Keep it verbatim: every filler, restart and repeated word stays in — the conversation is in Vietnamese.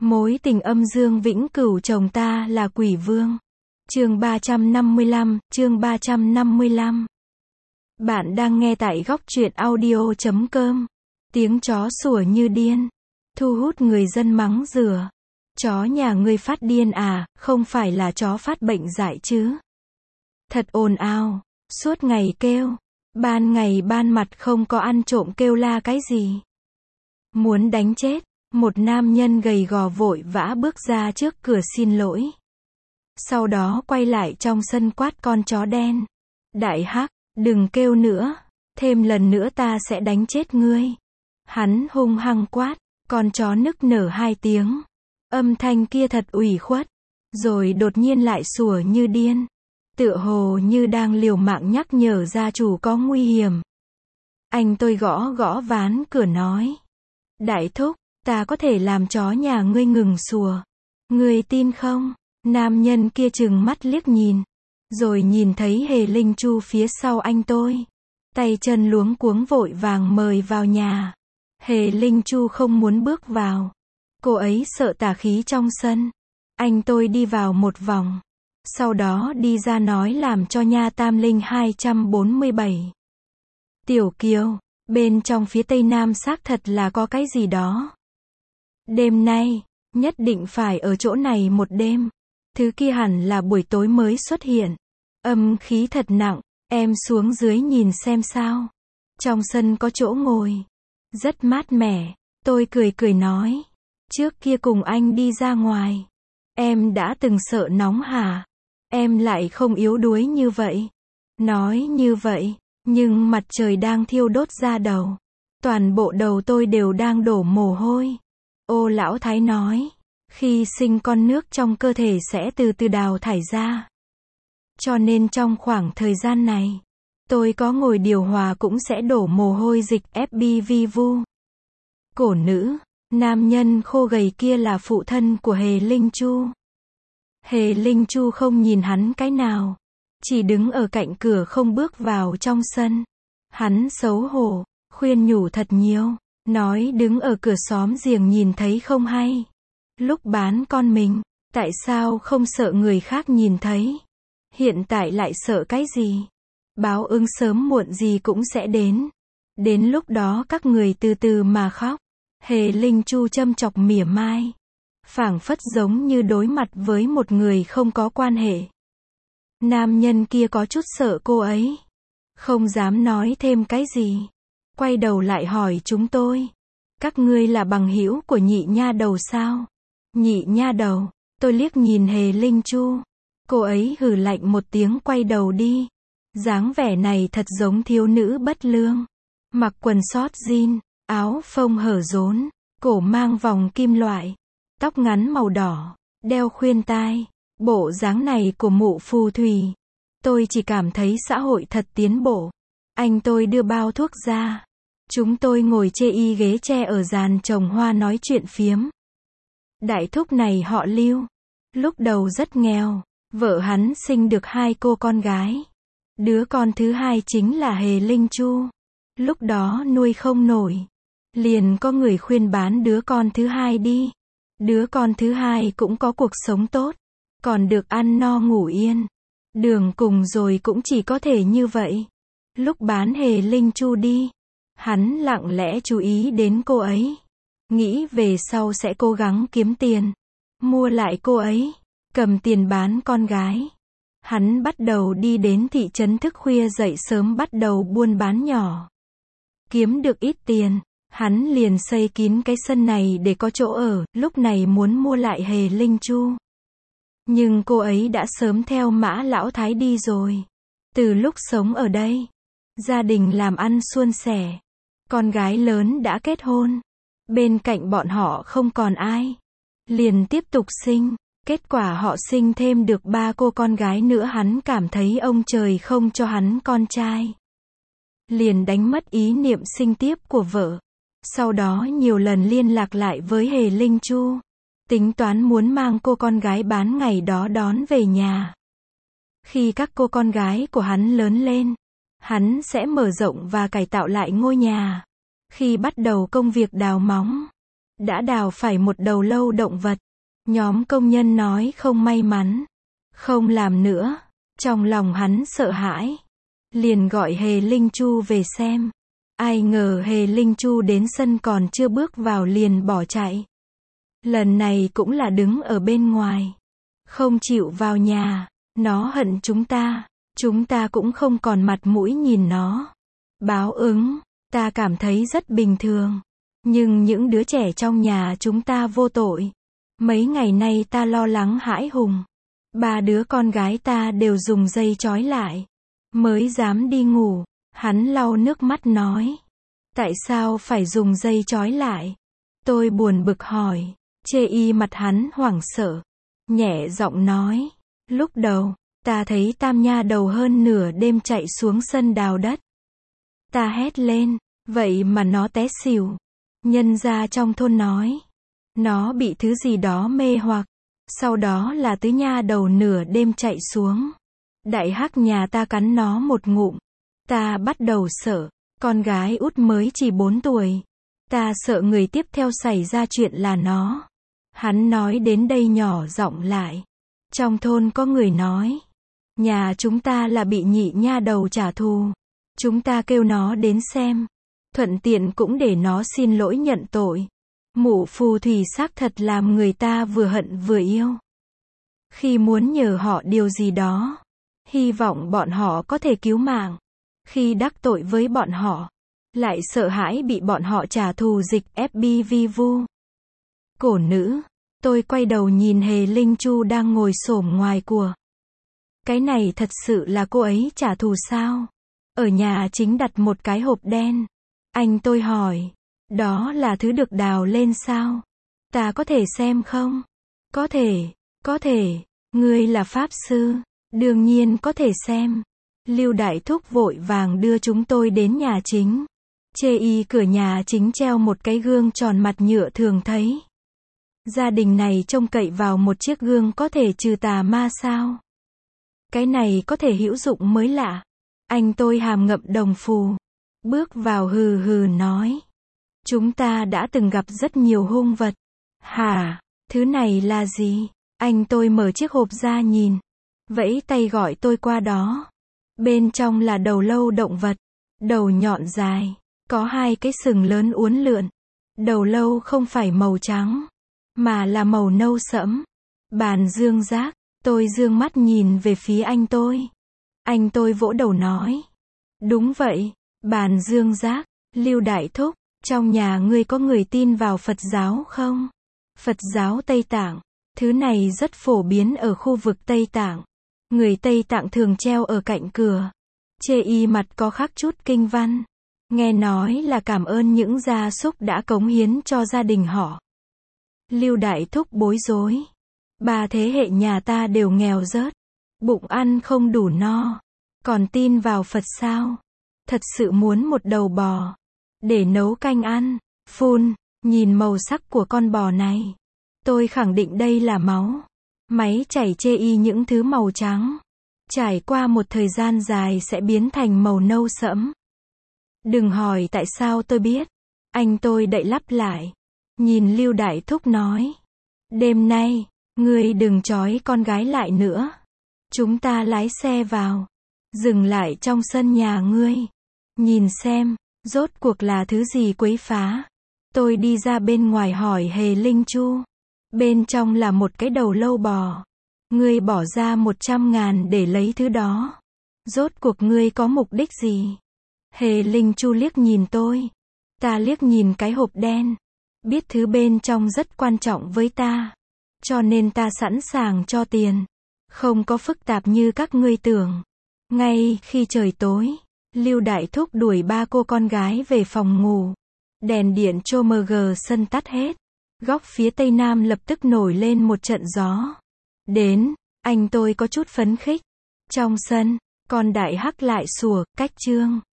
Mối tình âm dương vĩnh cửu chồng ta là quỷ vương. Chương ba trăm năm mươi lăm, chương ba trăm năm mươi lăm. Bạn đang nghe tại góc truyện audio chấm com. Tiếng chó sủa như điên, thu hút người dân mắng rửa. Chó nhà ngươi phát điên à, không phải là chó phát bệnh dại chứ. Thật ồn ào, suốt ngày kêu, ban ngày ban mặt không có ăn trộm kêu la cái gì. Muốn đánh chết. Một nam nhân gầy gò vội vã bước ra trước cửa xin lỗi. Sau đó quay lại trong sân quát con chó đen. Đại hắc, đừng kêu nữa, thêm lần nữa ta sẽ đánh chết ngươi. Hắn hung hăng quát, con chó nức nở hai tiếng. Âm thanh kia thật ủy khuất, rồi đột nhiên lại sủa như điên. Tựa hồ như đang liều mạng nhắc nhở gia chủ có nguy hiểm. Anh tôi gõ gõ ván cửa nói. Đại thúc, ta có thể làm chó nhà ngươi ngừng sủa. Ngươi tin không? Nam nhân kia trừng mắt liếc nhìn. Rồi nhìn thấy Hề Linh Chu phía sau anh tôi. Tay chân luống cuống vội vàng mời vào nhà. Hề Linh Chu không muốn bước vào. Cô ấy sợ tà khí trong sân. Anh tôi đi vào một vòng. Sau đó đi ra nói làm cho nha Tam Linh hai trăm bốn mươi bảy. Tiểu Kiều, bên trong phía tây nam xác thật là có cái gì đó. Đêm nay, nhất định phải ở chỗ này một đêm. Thứ kia hẳn là buổi tối mới xuất hiện. Âm khí thật nặng, em xuống dưới nhìn xem sao. Trong sân có chỗ ngồi. Rất mát mẻ, tôi cười cười nói. Trước kia cùng anh đi ra ngoài. Em đã từng sợ nóng hả? Em lại không yếu đuối như vậy. Nói như vậy, nhưng mặt trời đang thiêu đốt da đầu. Toàn bộ đầu tôi đều đang đổ mồ hôi. Ô lão thái nói, khi sinh con nước trong cơ thể sẽ từ từ đào thải ra. Cho nên trong khoảng thời gian này, tôi có ngồi điều hòa cũng sẽ đổ mồ hôi dịch ép bê vê vu. Cổ nữ, nam nhân khô gầy kia là phụ thân của Hề Linh Chu. Hề Linh Chu không nhìn hắn cái nào, chỉ đứng ở cạnh cửa không bước vào trong sân. Hắn xấu hổ, khuyên nhủ thật nhiều. Nói đứng ở cửa xóm giềng nhìn thấy không hay. Lúc bán con mình, tại sao không sợ người khác nhìn thấy? Hiện tại lại sợ cái gì? Báo ứng sớm muộn gì cũng sẽ đến. Đến lúc đó các người từ từ mà khóc. Hề Linh Chu châm chọc mỉa mai. Phảng phất giống như đối mặt với một người không có quan hệ. Nam nhân kia có chút sợ cô ấy. Không dám nói thêm cái gì. Quay đầu lại hỏi chúng tôi. Các ngươi là bằng hữu của nhị nha đầu sao? Nhị nha đầu, tôi liếc nhìn Hề Linh Chu. Cô ấy hừ lạnh một tiếng quay đầu đi. Dáng vẻ này thật giống thiếu nữ bất lương. Mặc quần sót jean, áo phông hở rốn, cổ mang vòng kim loại, tóc ngắn màu đỏ, đeo khuyên tai. Bộ dáng này của mụ phù thủy. Tôi chỉ cảm thấy xã hội thật tiến bộ. Anh tôi đưa bao thuốc ra. Chúng tôi ngồi chê y ghế tre ở giàn trồng hoa nói chuyện phiếm. Đại thúc này họ Lưu. Lúc đầu rất nghèo. Vợ hắn sinh được hai cô con gái. Đứa con thứ hai chính là Hề Linh Chu. Lúc đó nuôi không nổi. Liền có người khuyên bán đứa con thứ hai đi. Đứa con thứ hai cũng có cuộc sống tốt. Còn được ăn no ngủ yên. Đường cùng rồi cũng chỉ có thể như vậy. Lúc bán Hề Linh Chu đi, hắn lặng lẽ chú ý đến cô ấy. Nghĩ về sau sẽ cố gắng kiếm tiền. Mua lại cô ấy. Cầm tiền bán con gái. Hắn bắt đầu đi đến thị trấn thức khuya dậy sớm bắt đầu buôn bán nhỏ. Kiếm được ít tiền. Hắn liền xây kín cái sân này để có chỗ ở. Lúc này muốn mua lại Hề Linh Chu. Nhưng cô ấy đã sớm theo Mã Lão Thái đi rồi. Từ lúc sống ở đây, gia đình làm ăn suôn sẻ. Con gái lớn đã kết hôn. Bên cạnh bọn họ không còn ai. Liền tiếp tục sinh. Kết quả họ sinh thêm được ba cô con gái nữa. Hắn cảm thấy ông trời không cho hắn con trai. Liền đánh mất ý niệm sinh tiếp của vợ. Sau đó nhiều lần liên lạc lại với Hề Linh Chu. Tính toán muốn mang cô con gái bán ngày đó đón về nhà. Khi các cô con gái của hắn lớn lên, hắn sẽ mở rộng và cải tạo lại ngôi nhà. Khi bắt đầu công việc đào móng, đã đào phải một đầu lâu động vật. Nhóm công nhân nói không may mắn, không làm nữa. Trong lòng hắn sợ hãi, liền gọi Hề Linh Chu về xem. Ai ngờ Hề Linh Chu đến sân còn chưa bước vào liền bỏ chạy. Lần này cũng là đứng ở bên ngoài, không chịu vào nhà. Nó hận chúng ta, chúng ta cũng không còn mặt mũi nhìn nó. Báo ứng, ta cảm thấy rất bình thường. Nhưng những đứa trẻ trong nhà chúng ta vô tội. Mấy ngày nay ta lo lắng hãi hùng. Ba đứa con gái ta đều dùng dây trói lại, mới dám đi ngủ. Hắn lau nước mắt nói. Tại sao phải dùng dây trói lại? Tôi buồn bực hỏi. Chê y mặt hắn hoảng sợ, nhẹ giọng nói. Lúc đầu, ta thấy tam nha đầu hơn nửa đêm chạy xuống sân đào đất. Ta hét lên, vậy mà nó té xỉu. Nhân gia trong thôn nói, nó bị thứ gì đó mê hoặc. Sau đó là tứ nha đầu nửa đêm chạy xuống. Đại hắc nhà ta cắn nó một ngụm. Ta bắt đầu sợ, con gái út mới chỉ bốn tuổi. Ta sợ người tiếp theo xảy ra chuyện là nó. Hắn nói đến đây nhỏ giọng lại. Trong thôn có người nói, nhà chúng ta là bị nhị nha đầu trả thù. Chúng ta kêu nó đến xem, thuận tiện cũng để nó xin lỗi nhận tội. Mụ phù thủy xác thật làm người ta vừa hận vừa yêu. Khi muốn nhờ họ điều gì đó, hy vọng bọn họ có thể cứu mạng. Khi đắc tội với bọn họ, lại sợ hãi bị bọn họ trả thù dịch ép bê vi vu. Cổ nữ, tôi quay đầu nhìn Hề Linh Chu đang ngồi xổm ngoài của. Cái này thật sự là cô ấy trả thù sao? Ở nhà chính đặt một cái hộp đen. Anh tôi hỏi, đó là thứ được đào lên sao? Ta có thể xem không? Có thể, có thể, ngươi là pháp sư, đương nhiên có thể xem. Lưu Đại Thúc vội vàng đưa chúng tôi đến nhà chính. Chê y cửa nhà chính treo một cái gương tròn mặt nhựa thường thấy. Gia đình này trông cậy vào một chiếc gương có thể trừ tà ma sao? Cái này có thể hữu dụng mới lạ. Anh tôi hàm ngậm đồng phù, bước vào hừ hừ nói. Chúng ta đã từng gặp rất nhiều hung vật. Hả? Thứ này là gì? Anh tôi mở chiếc hộp ra nhìn, vẫy tay gọi tôi qua đó. Bên trong là đầu lâu động vật, đầu nhọn dài, có hai cái sừng lớn uốn lượn. Đầu lâu không phải màu trắng, mà là màu nâu sẫm. Bàn dương giác, tôi dương mắt nhìn về phía anh tôi. Anh tôi vỗ đầu nói. Đúng vậy, bàn dương giác, Lưu Đại Thúc, trong nhà ngươi có người tin vào Phật giáo không? Phật giáo Tây Tạng, thứ này rất phổ biến ở khu vực Tây Tạng. Người Tây Tạng thường treo ở cạnh cửa. Chê y mặt có khắc chút kinh văn. Nghe nói là cảm ơn những gia súc đã cống hiến cho gia đình họ. Lưu Đại Thúc bối rối. Ba thế hệ nhà ta đều nghèo rớt, bụng ăn không đủ no, còn tin vào Phật sao? Thật sự muốn một đầu bò để nấu canh ăn. Phun, nhìn màu sắc của con bò này, tôi khẳng định đây là máu. Máy chảy chê y những thứ màu trắng, trải qua một thời gian dài sẽ biến thành màu nâu sẫm. Đừng hỏi tại sao tôi biết. Anh tôi đậy lắp lại, nhìn Lưu Đại Thúc nói. Đêm nay, ngươi đừng trói con gái lại nữa. Chúng ta lái xe vào, dừng lại trong sân nhà ngươi. Nhìn xem, rốt cuộc là thứ gì quấy phá. Tôi đi ra bên ngoài hỏi Hề Linh Chu. Bên trong là một cái đầu lâu bò. Ngươi bỏ ra một trăm ngàn để lấy thứ đó. Rốt cuộc ngươi có mục đích gì? Hề Linh Chu liếc nhìn tôi. Ta liếc nhìn cái hộp đen. Biết thứ bên trong rất quan trọng với ta. Cho nên ta sẵn sàng cho tiền. Không có phức tạp như các ngươi tưởng. Ngay khi trời tối, Lưu Đại Thúc đuổi ba cô con gái về phòng ngủ. Đèn điện chô mờ gờ sân tắt hết. Góc phía tây nam lập tức nổi lên một trận gió. Đến, anh tôi có chút phấn khích. Trong sân, con đại hắc lại sủa, cách chương.